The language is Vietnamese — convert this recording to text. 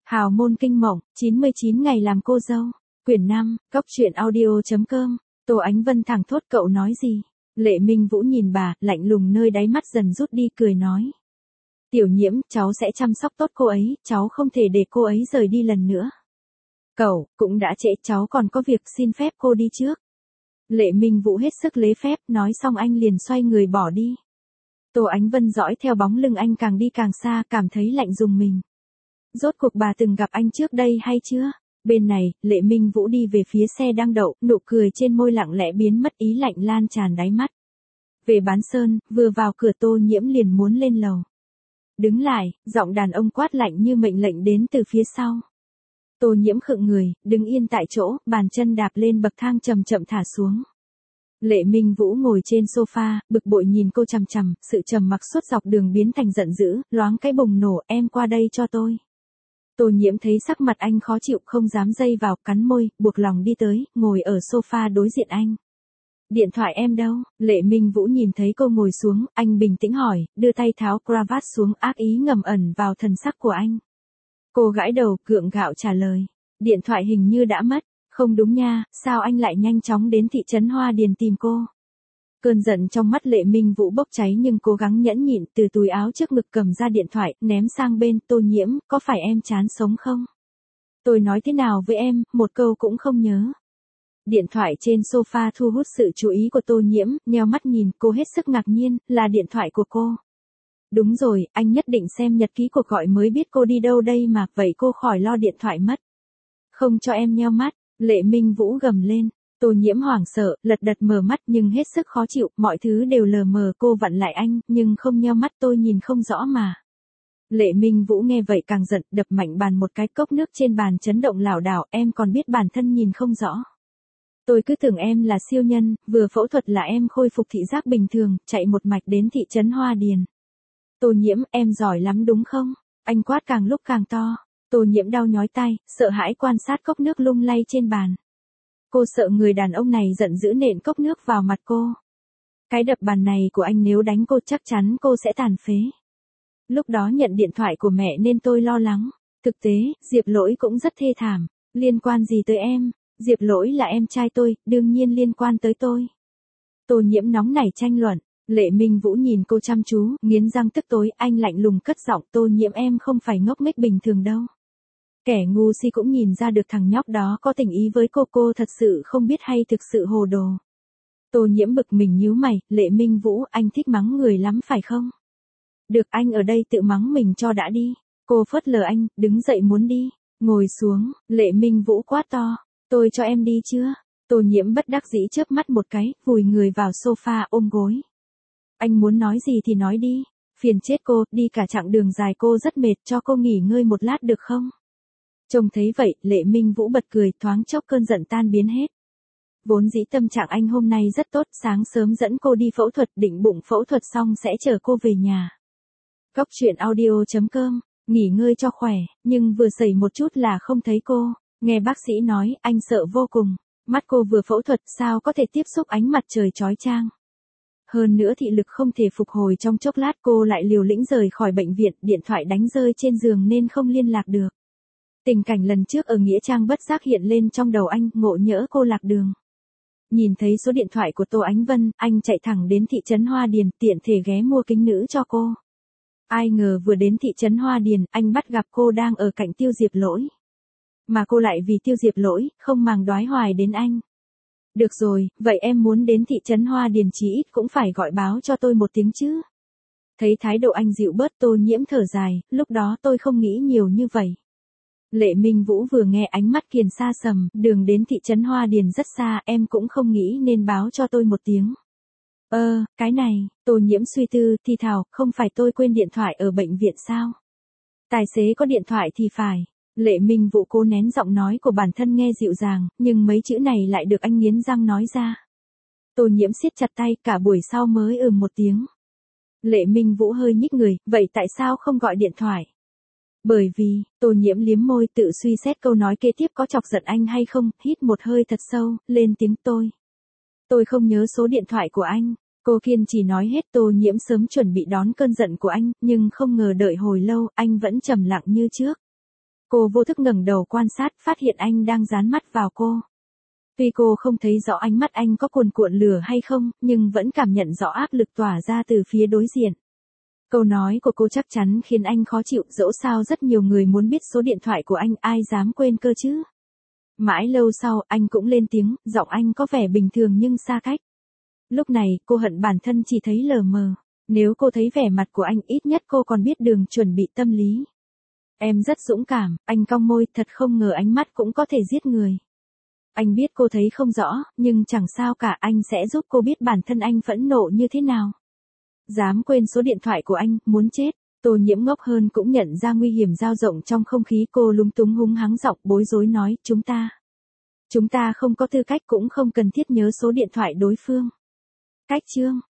Hào môn kinh mộng, 99 ngày làm cô dâu. Quyển 5, cóc truyện audio.com. Tô Ánh Vân thẳng thốt cậu nói gì? Lệ Minh Vũ nhìn bà, lạnh lùng nơi đáy mắt dần rút đi cười nói. Tiểu Nhiễm, cháu sẽ chăm sóc tốt cô ấy, cháu không thể để cô ấy rời đi lần nữa. Cậu, cũng đã trễ, cháu còn có việc, xin phép cô đi trước. Lệ Minh Vũ hết sức lễ phép, nói xong anh liền xoay người bỏ đi. Tô Ánh Vân dõi theo bóng lưng anh càng đi càng xa, cảm thấy lạnh rùng mình. Rốt cuộc bà từng gặp anh trước đây hay chưa? Bên này, Lệ Minh Vũ đi về phía xe đang đậu, nụ cười trên môi lặng lẽ biến mất, ý lạnh lan tràn đáy mắt. Về bán sơn, vừa vào cửa Tô Nhiễm liền muốn lên lầu. Đứng lại, giọng đàn ông quát lạnh như mệnh lệnh đến từ phía sau. Tô Nhiễm khựng người, đứng yên tại chỗ, bàn chân đạp lên bậc thang chậm chậm thả xuống. Lệ Minh Vũ ngồi trên sofa, bực bội nhìn cô chằm chằm, sự trầm mặc suốt dọc đường biến thành giận dữ, loáng cái bùng nổ, em qua đây cho tôi. Tô Nhiễm thấy sắc mặt anh khó chịu không dám dây vào, cắn môi, buộc lòng đi tới, ngồi ở sofa đối diện anh. Điện thoại em đâu? Lệ Minh Vũ nhìn thấy cô ngồi xuống, anh bình tĩnh hỏi, đưa tay tháo cravat xuống, ác ý ngầm ẩn vào thần sắc của anh. Cô gãi đầu, gượng gạo trả lời. Điện thoại hình như đã mất. Không đúng nha, sao anh lại nhanh chóng đến thị trấn Hoa Điền tìm cô? Cơn giận trong mắt Lệ Minh Vũ bốc cháy nhưng cố gắng nhẫn nhịn, từ túi áo trước ngực cầm ra điện thoại, ném sang bên. Tô Nhiễm, có phải em chán sống không? Tôi nói thế nào với em, một câu cũng không nhớ. Điện thoại trên sofa thu hút sự chú ý của Tô Nhiễm, nheo mắt nhìn, cô hết sức ngạc nhiên, là điện thoại của cô. Đúng rồi, anh nhất định xem nhật ký cuộc gọi mới biết cô đi đâu đây mà, vậy cô khỏi lo điện thoại mất. Không cho em nheo mắt. Lệ Minh Vũ gầm lên. Tô Nhiễm hoảng sợ, lật đật mở mắt nhưng hết sức khó chịu, mọi thứ đều lờ mờ, cô vặn lại anh, nhưng không nheo mắt, tôi nhìn không rõ mà. Lệ Minh Vũ nghe vậy càng giận, đập mạnh bàn một cái, cốc nước trên bàn chấn động lảo đảo, em còn biết bản thân nhìn không rõ. Tôi cứ tưởng em là siêu nhân, vừa phẫu thuật là em khôi phục thị giác bình thường, chạy một mạch đến thị trấn Hoa Điền. Tô Nhiễm, em giỏi lắm đúng không? Anh quát càng lúc càng to. Tô Nhiễm đau nhói tay, sợ hãi quan sát cốc nước lung lay trên bàn. Cô sợ người đàn ông này giận dữ nện cốc nước vào mặt cô. Cái đập bàn này của anh nếu đánh cô chắc chắn cô sẽ tàn phế. Lúc đó nhận điện thoại của mẹ nên tôi lo lắng. Thực tế, Diệp Lỗi cũng rất thê thảm. Liên quan gì tới em? Diệp Lỗi là em trai tôi, đương nhiên liên quan tới tôi. Tô Nhiễm nóng nảy tranh luận. Lệ Minh Vũ nhìn cô chăm chú, nghiến răng tức tối, anh lạnh lùng cất giọng, Tô Nhiễm em không phải ngốc nghếch bình thường đâu. Kẻ ngu si cũng nhìn ra được thằng nhóc đó có tình ý với cô thật sự không biết hay thực sự hồ đồ. Tô Nhiễm bực mình nhíu mày, Lệ Minh Vũ, anh thích mắng người lắm phải không? Được, anh ở đây tự mắng mình cho đã đi. Cô phớt lờ anh, đứng dậy muốn đi. Ngồi xuống, Lệ Minh Vũ quát to, tôi cho em đi chưa? Tô Nhiễm bất đắc dĩ chớp mắt một cái, vùi người vào sofa ôm gối. Anh muốn nói gì thì nói đi. Phiền chết cô, đi cả chặng đường dài cô rất mệt, cho cô nghỉ ngơi một lát được không? Trông thấy vậy, Lệ Minh Vũ bật cười, thoáng chốc cơn giận tan biến hết. Vốn dĩ tâm trạng anh hôm nay rất tốt, sáng sớm dẫn cô đi phẫu thuật, định bụng phẫu thuật xong sẽ chở cô về nhà. cóc truyện audio.com, nghỉ ngơi cho khỏe, nhưng vừa xảy một chút là không thấy cô. Nghe bác sĩ nói, anh sợ vô cùng. Mắt cô vừa phẫu thuật, sao có thể tiếp xúc ánh mặt trời chói chang. Hơn nữa thị lực không thể phục hồi trong chốc lát, cô lại liều lĩnh rời khỏi bệnh viện, điện thoại đánh rơi trên giường nên không liên lạc được. Tình cảnh lần trước ở Nghĩa Trang bất giác hiện lên trong đầu anh, ngộ nhỡ cô lạc đường. Nhìn thấy số điện thoại của Tô Ánh Vân, anh chạy thẳng đến thị trấn Hoa Điền, tiện thể ghé mua kính nữ cho cô. Ai ngờ vừa đến thị trấn Hoa Điền, anh bắt gặp cô đang ở cạnh Tiêu Diệp Lỗi. Mà cô lại vì Tiêu Diệp Lỗi, không màng đoái hoài đến anh. Được rồi, vậy em muốn đến thị trấn Hoa Điền chí ít cũng phải gọi báo cho tôi một tiếng chứ. Thấy thái độ anh dịu bớt, Tô Nhiễm thở dài, lúc đó tôi không nghĩ nhiều như vậy. Lệ Minh Vũ vừa nghe ánh mắt kiền xa sầm, đường đến thị trấn Hoa Điền rất xa, em cũng không nghĩ nên báo cho tôi một tiếng. Cái này, Tô Nhiễm suy tư, thì thào, không phải tôi quên điện thoại ở bệnh viện sao? Tài xế có điện thoại thì phải. Lệ Minh Vũ cố nén giọng nói của bản thân nghe dịu dàng, nhưng mấy chữ này lại được anh nghiến răng nói ra. Tô Nhiễm siết chặt tay, cả buổi sau mới một tiếng. Lệ Minh Vũ hơi nhích người, vậy tại sao không gọi điện thoại? Bởi vì, Tô Nhiễm liếm môi tự suy xét câu nói kế tiếp có chọc giận anh hay không, hít một hơi thật sâu, lên tiếng tôi không nhớ số điện thoại của anh. Cô kiên trì nói hết. Tô Nhiễm sớm chuẩn bị đón cơn giận của anh, nhưng không ngờ đợi hồi lâu, anh vẫn trầm lặng như trước. Cô vô thức ngẩng đầu quan sát, phát hiện anh đang dán mắt vào cô. Tuy cô không thấy rõ ánh mắt anh có cuồn cuộn lửa hay không, nhưng vẫn cảm nhận rõ áp lực tỏa ra từ phía đối diện. Câu nói của cô chắc chắn khiến anh khó chịu, dẫu sao rất nhiều người muốn biết số điện thoại của anh, ai dám quên cơ chứ. Mãi lâu sau, anh cũng lên tiếng, giọng anh có vẻ bình thường nhưng xa cách. Lúc này, cô hận bản thân chỉ thấy lờ mờ. Nếu cô thấy vẻ mặt của anh, ít nhất cô còn biết đường chuẩn bị tâm lý. Em rất dũng cảm, anh cong môi, thật không ngờ ánh mắt cũng có thể giết người. Anh biết cô thấy không rõ, nhưng chẳng sao cả, anh sẽ giúp cô biết bản thân anh phẫn nộ như thế nào. Dám quên số điện thoại của anh, muốn chết. Tô Nhiễm ngốc hơn cũng nhận ra nguy hiểm dao rộng trong không khí, cô lúng túng húng hắng giọng bối rối nói, Chúng ta không có tư cách cũng không cần thiết nhớ số điện thoại đối phương. Cách chương